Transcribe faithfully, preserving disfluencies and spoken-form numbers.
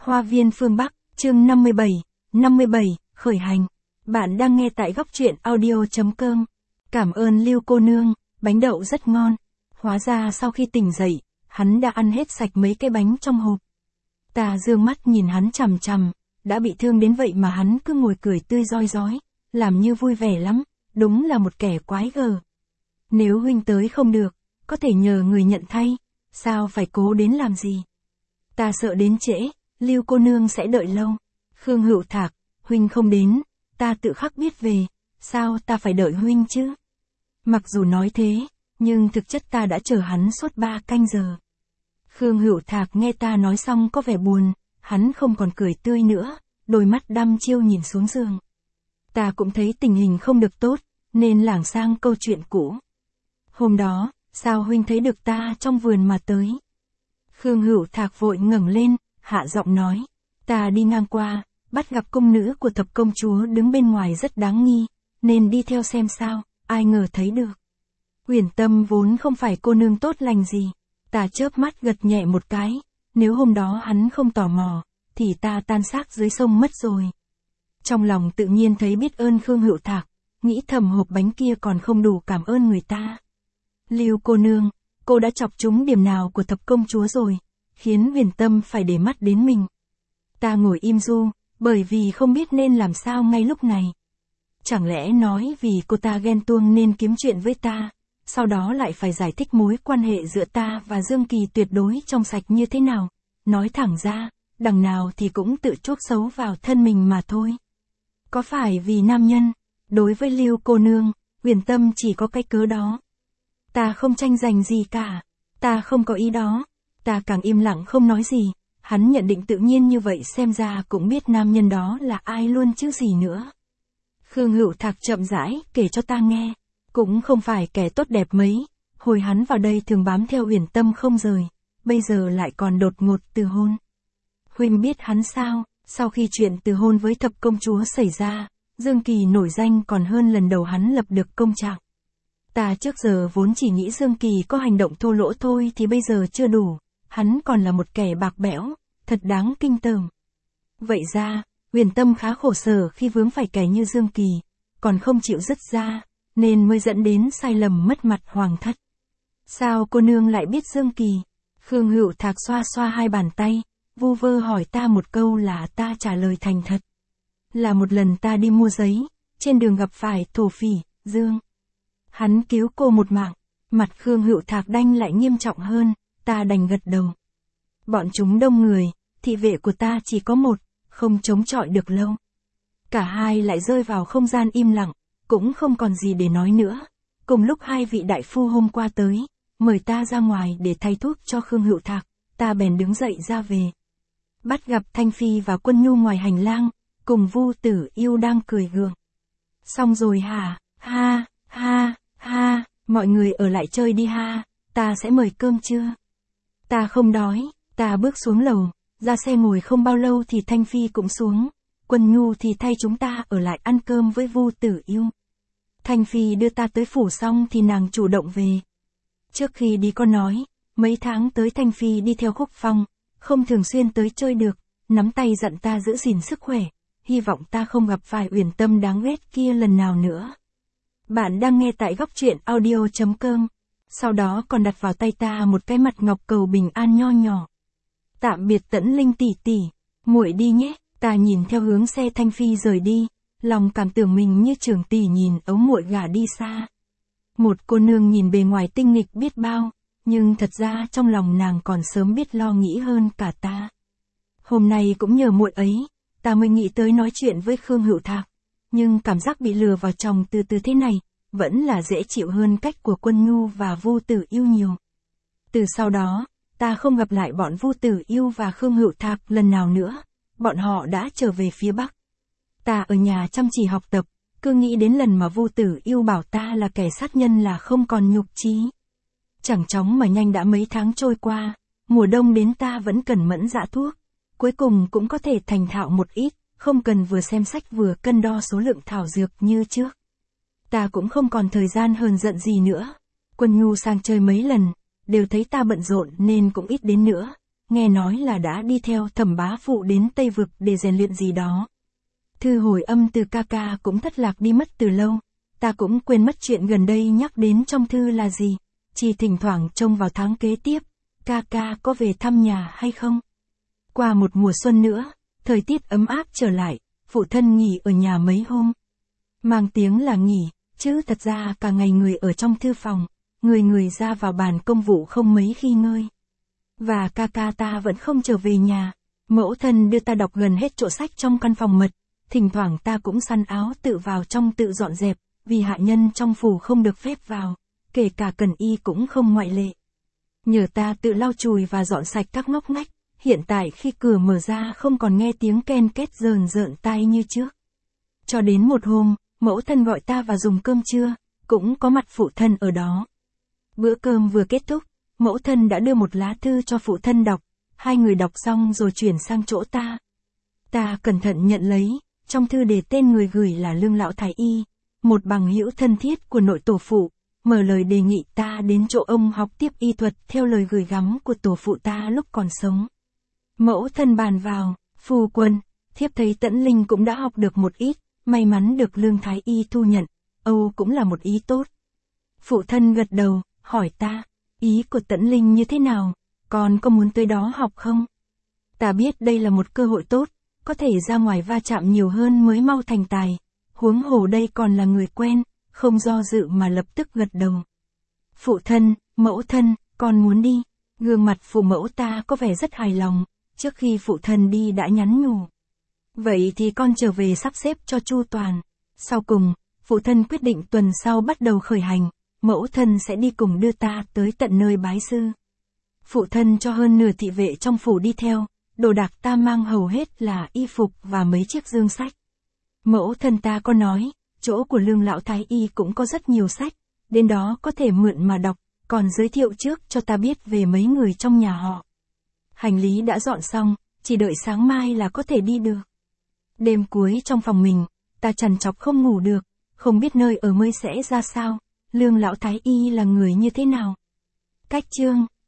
Hoa viên phương Bắc, chương năm mươi bảy, năm mươi bảy, khởi hành. Bạn đang nghe tại góc truyện audio chấm com. Cảm ơn Lưu cô nương, bánh đậu rất ngon. Hóa ra sau khi tỉnh dậy, hắn đã ăn hết sạch mấy cái bánh trong hộp. Ta dương mắt nhìn hắn chằm chằm, đã bị thương đến vậy mà hắn cứ ngồi cười tươi rói rói, làm như vui vẻ lắm, đúng là một kẻ quái gở. Nếu huynh tới không được, có thể nhờ người nhận thay, sao phải cố đến làm gì? Ta sợ đến trễ, Lưu cô nương sẽ đợi lâu. Khương Hữu Thạc, huynh không đến, ta tự khắc biết về, sao ta phải đợi huynh chứ? Mặc dù nói thế, nhưng thực chất ta đã chờ hắn suốt ba canh giờ. Khương Hữu Thạc nghe ta nói xong có vẻ buồn, hắn không còn cười tươi nữa, đôi mắt đăm chiêu nhìn xuống giường. Ta cũng thấy tình hình không được tốt, nên lảng sang câu chuyện cũ. Hôm đó, sao huynh thấy được ta trong vườn mà tới? Khương Hữu Thạc vội ngẩng lên, hạ giọng nói, ta đi ngang qua, bắt gặp công nữ của thập công chúa đứng bên ngoài rất đáng nghi, nên đi theo xem sao, ai ngờ thấy được. Uyển Tâm vốn không phải cô nương tốt lành gì, ta chớp mắt gật nhẹ một cái, nếu hôm đó hắn không tò mò, thì ta tan xác dưới sông mất rồi. Trong lòng tự nhiên thấy biết ơn Khương Hữu Thạc, nghĩ thầm hộp bánh kia còn không đủ cảm ơn người ta. Lưu cô nương, cô đã chọc trúng điểm nào của thập công chúa rồi, khiến Uyển Tâm phải để mắt đến mình. Ta ngồi im ru, bởi vì không biết nên làm sao ngay lúc này. Chẳng lẽ nói vì cô ta ghen tuông nên kiếm chuyện với ta, sau đó lại phải giải thích mối quan hệ giữa ta và Dương Kỳ tuyệt đối trong sạch như thế nào? Nói thẳng ra, đằng nào thì cũng tự chuốc xấu vào thân mình mà thôi. Có phải vì nam nhân, đối với Lưu cô nương, Uyển Tâm chỉ có cái cớ đó. Ta không tranh giành gì cả, ta không có ý đó, ta càng im lặng không nói gì, hắn nhận định tự nhiên như vậy xem ra cũng biết nam nhân đó là ai luôn chứ gì nữa. Khương Hữu Thạc chậm rãi kể cho ta nghe, cũng không phải kẻ tốt đẹp mấy, hồi hắn vào đây thường bám theo Uyển Tâm không rời, bây giờ lại còn đột ngột từ hôn. Huynh biết hắn sao? Sau khi chuyện từ hôn với thập công chúa xảy ra, Dương Kỳ nổi danh còn hơn lần đầu hắn lập được công trạng. Ta trước giờ vốn chỉ nghĩ Dương Kỳ có hành động thô lỗ thôi thì bây giờ chưa đủ, hắn còn là một kẻ bạc bẽo, thật đáng kinh tởm. Vậy ra, Uyển Tâm khá khổ sở khi vướng phải kẻ như Dương Kỳ, còn không chịu dứt ra, nên mới dẫn đến sai lầm mất mặt hoàng thất. Sao cô nương lại biết Dương Kỳ? Khương Hữu Thạc xoa xoa hai bàn tay, vu vơ hỏi ta một câu là ta trả lời thành thật. Là một lần ta đi mua giấy, trên đường gặp phải thổ phỉ, Dương. Hắn cứu cô một mạng, mặt Khương Hữu Thạc đanh lại nghiêm trọng hơn, ta đành gật đầu. Bọn chúng đông người, thị vệ của ta chỉ có một, không chống chọi được lâu. Cả hai lại rơi vào không gian im lặng, cũng không còn gì để nói nữa. Cùng lúc hai vị đại phu hôm qua tới, mời ta ra ngoài để thay thuốc cho Khương Hữu Thạc, ta bèn đứng dậy ra về. Bắt gặp Thanh Phi và Quân Nhu ngoài hành lang, cùng Vu Tử Yêu đang cười gượng. Xong rồi hả, ha, ha, ha, mọi người ở lại chơi đi ha, ta sẽ mời cơm trưa. Ta không đói, ta bước xuống lầu, ra xe ngồi không bao lâu thì Thanh Phi cũng xuống, Quân Nhu thì thay chúng ta ở lại ăn cơm với Vu Tử Yêu. Thanh Phi đưa ta tới phủ xong thì nàng chủ động về. Trước khi đi con nói, mấy tháng tới Thanh Phi đi theo Khúc Phong, không thường xuyên tới chơi được, nắm tay dặn ta giữ gìn sức khỏe, hy vọng ta không gặp phải Uyển Tâm đáng ghét kia lần nào nữa. Bạn đang nghe tại góc truyện audio chấm com, sau đó còn đặt vào tay ta một cái mặt ngọc cầu bình an nho nhỏ. Tạm biệt Tẫn Linh tỷ tỷ, muội đi nhé. Ta nhìn theo hướng xe Thanh Phi rời đi, lòng cảm tưởng mình như trưởng tỷ nhìn ấu muội gả đi xa. Một cô nương nhìn bề ngoài tinh nghịch biết bao, nhưng thật ra trong lòng nàng còn sớm biết lo nghĩ hơn cả ta. Hôm nay cũng nhờ muội ấy, ta mới nghĩ tới nói chuyện với Khương Hữu Thạc, nhưng cảm giác bị lừa vào chồng từ từ thế này, vẫn là dễ chịu hơn cách của Quân Nhu và Vu Tử Yêu nhiều. Từ sau đó, ta không gặp lại bọn Vu Tử Yêu và Khương Hữu Thạc lần nào nữa, bọn họ đã trở về phía Bắc. Ta ở nhà chăm chỉ học tập, cứ nghĩ đến lần mà Vu Tử Yêu bảo ta là kẻ sát nhân là không còn nhục chí. Chẳng chóng mà nhanh đã mấy tháng trôi qua, mùa đông đến ta vẫn cần mẫn dã thuốc, cuối cùng cũng có thể thành thạo một ít, không cần vừa xem sách vừa cân đo số lượng thảo dược như trước. Ta cũng không còn thời gian hờn giận gì nữa. Quân Nhu sang chơi mấy lần, đều thấy ta bận rộn nên cũng ít đến nữa, nghe nói là đã đi theo Thẩm bá phụ đến Tây Vực để rèn luyện gì đó. Thư hồi âm từ ca ca cũng thất lạc đi mất từ lâu, ta cũng quên mất chuyện gần đây nhắc đến trong thư là gì, chỉ thỉnh thoảng trông vào tháng kế tiếp, ca ca có về thăm nhà hay không. Qua một mùa xuân nữa, thời tiết ấm áp trở lại, phụ thân nghỉ ở nhà mấy hôm. Mang tiếng là nghỉ, chứ thật ra cả ngày người ở trong thư phòng, người người ra vào bàn công vụ không mấy khi ngơi. Và ca ca ta vẫn không trở về nhà, mẫu thân đưa ta đọc gần hết chỗ sách trong căn phòng mật, thỉnh thoảng ta cũng săn áo tự vào trong tự dọn dẹp, vì hạ nhân trong phủ không được phép vào, kể cả Cần Y cũng không ngoại lệ. Nhờ ta tự lau chùi và dọn sạch các ngóc ngách, hiện tại khi cửa mở ra không còn nghe tiếng ken két rờn rợn tai như trước. Cho đến một hôm, mẫu thân gọi ta vào dùng cơm trưa, cũng có mặt phụ thân ở đó. Bữa cơm vừa kết thúc, mẫu thân đã đưa một lá thư cho phụ thân đọc, hai người đọc xong rồi chuyển sang chỗ ta. Ta cẩn thận nhận lấy, trong thư đề tên người gửi là Lương Lão Thái Y, một bằng hữu thân thiết của nội tổ phụ, mở lời đề nghị ta đến chỗ ông học tiếp y thuật theo lời gửi gắm của tổ phụ ta lúc còn sống. Mẫu thân bàn vào, phu quân, thiếp thấy Tẫn Linh cũng đã học được một ít, may mắn được Lương Thái Y thu nhận, Âu cũng là một ý tốt. Phụ thân gật đầu, hỏi ta, ý của Tẫn Linh như thế nào, con có muốn tới đó học không? Ta biết đây là một cơ hội tốt, có thể ra ngoài va chạm nhiều hơn mới mau thành tài, huống hồ đây còn là người quen, không do dự mà lập tức gật đầu. Phụ thân, mẫu thân, con muốn đi. Gương mặt phụ mẫu ta có vẻ rất hài lòng, trước khi phụ thân đi đã nhắn nhủ. Vậy thì con trở về sắp xếp cho chu toàn. Sau cùng, phụ thân quyết định tuần sau bắt đầu khởi hành, mẫu thân sẽ đi cùng đưa ta tới tận nơi bái sư. Phụ thân cho hơn nửa thị vệ trong phủ đi theo, đồ đạc ta mang hầu hết là y phục và mấy chiếc dương sách. Mẫu thân ta có nói, chỗ của Lương Lão Thái Y cũng có rất nhiều sách, đến đó có thể mượn mà đọc, còn giới thiệu trước cho ta biết về mấy người trong nhà họ. Hành lý đã dọn xong, chỉ đợi sáng mai là có thể đi được. Đêm cuối trong phòng mình, ta trằn trọc không ngủ được, không biết nơi ở mới sẽ ra sao, Lương Lão Thái Y là người như thế nào. Cách chương